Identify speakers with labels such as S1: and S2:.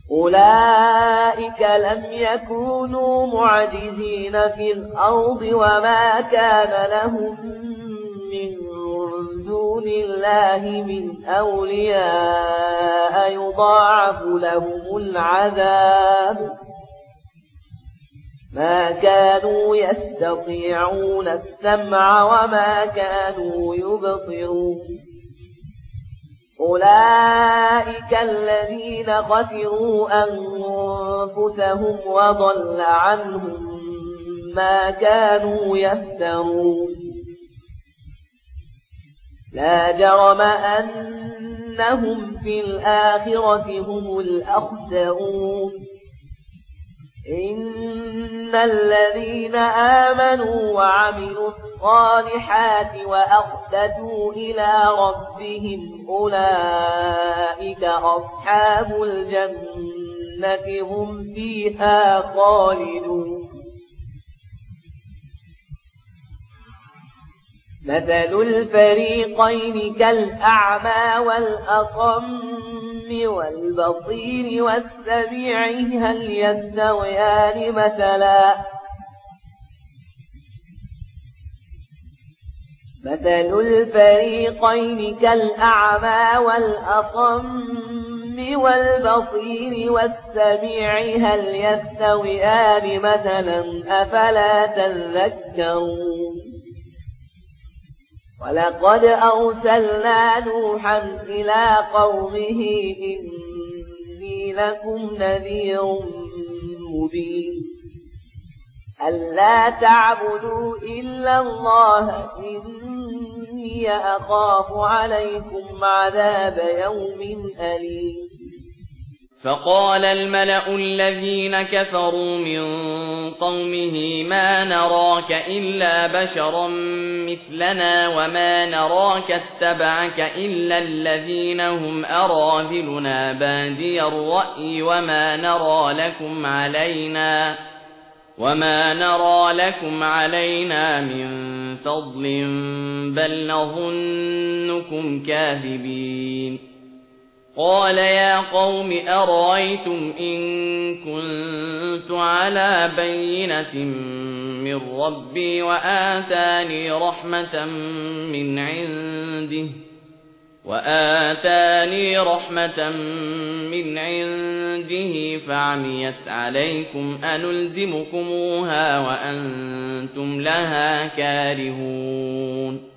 S1: أولئك لم يكونوا معجزين في الأرض وما كان لهم من دون الله من أولياء يضاعف لهم العذاب ما كانوا يستطيعون السمع وما كانوا يبصرون أولئك الذين خسروا أنفسهم وضل عنهم ما كانوا يفترون لا جرم أنهم في الآخرة هم الأخسرون إن الذين آمنوا وعملوا الصالحات وأخبتوا إلى ربهم أولئك أصحاب الجنة هم فيها خالدون مثل الفريقين كالأعمى والأصم والبصير والسميع هل يستويان مثلا مثل الفريقين كالأعمى والأصم والبصير والسميع هل يستويان مثلا أفلا تذكرون ولقد أرسلنا نوحا إلى قومه إني لكم نذير مبين ألا تعبدوا إلا الله إني أخاف عليكم عذاب يوم أليم
S2: فقال الملأ الذين كفروا من قومه ما نراك إلا بشرا مثلنا وما نراك اتبعك إلا الذين هم أراذلنا بادي الرأي وما نرى لكم علينا من فضل بل نظنكم كاذبين قال يا قوم أرأيتم إن كنت على بينة من ربي وآتاني رحمة من عنده فعميت عليكم أنلزمكموها وأنتم لها كارهون